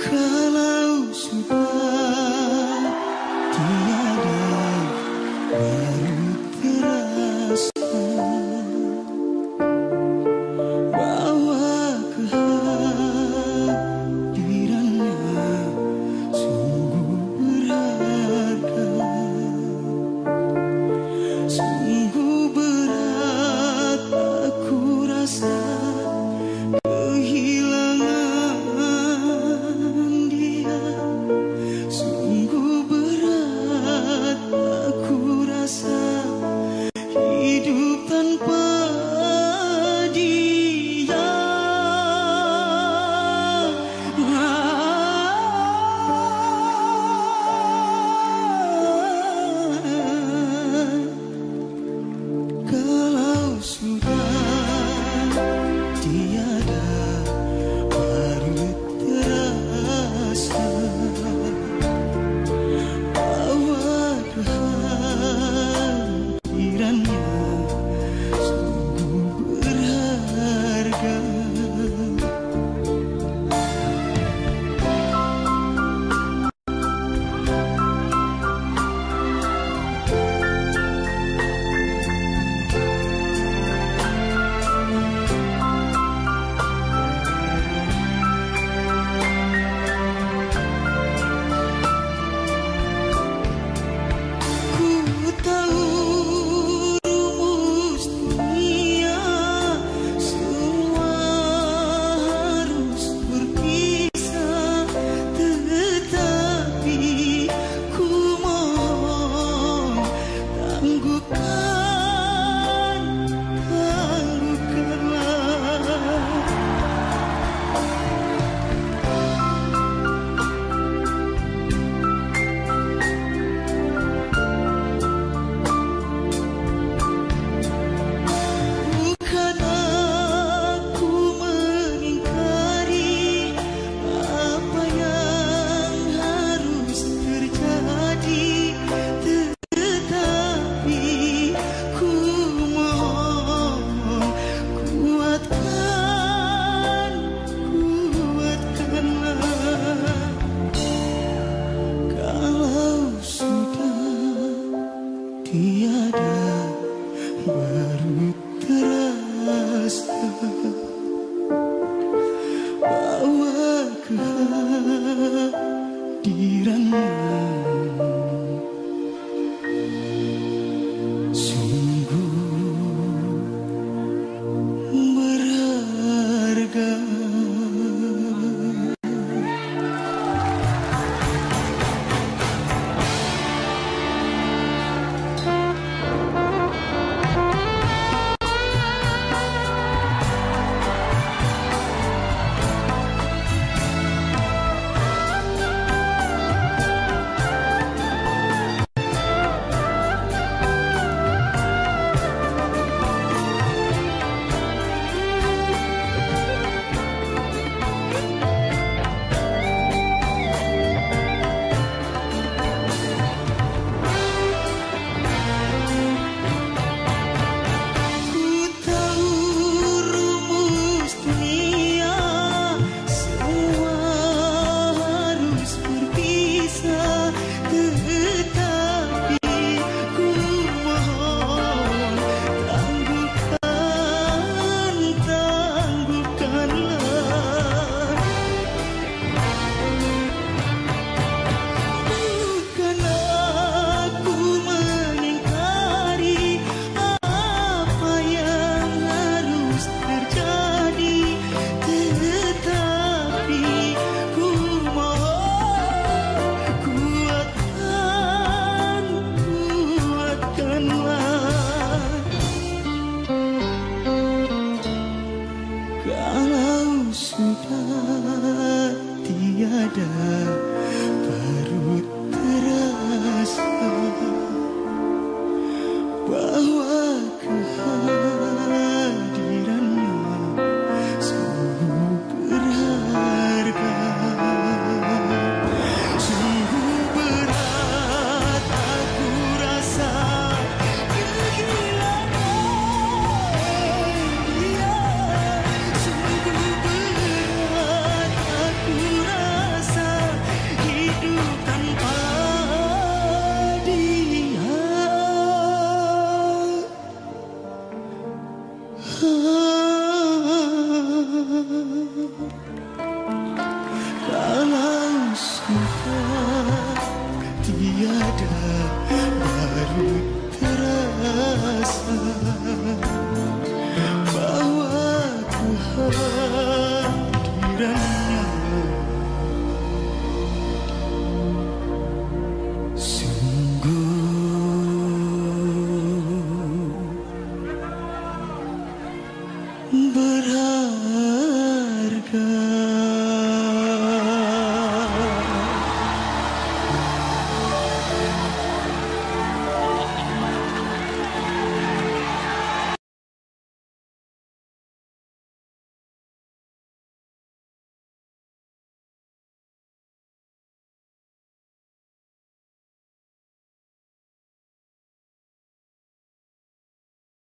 Kalau sudah tiada baru terasa bahwa kehadirannya sungguh berharga, sungguh berat aku rasa kehilangan dia, sungguh berat aku rasa hidup tanpa dia. Kalau sudah tiada baru terasa bahwa kehadirannya sungguh berharga. Ku tahu rumus dunia, semua harus berpisah, tetapi ku mohon bukan aku mengingkari apa yang harus terjadi, tetapi ku mohon kuatkanlah. Kalau sudah tiada baru terasa bahwa kehadirannya sungguh berharga. Ku tahu rumus dunia, semua harus berpisah, tetapi ku mohon tangguhkanlah. Bukan aku mengingkari apa yang harus terjadi, tetapi ku mohon kuatkanlah. Kalau sudah tiada baru terasa bahwa kehadirannya sungguh berharga, sungguh berat aku rasa kehilangan dia, sungguh berat aku rasa tiada baru terasa.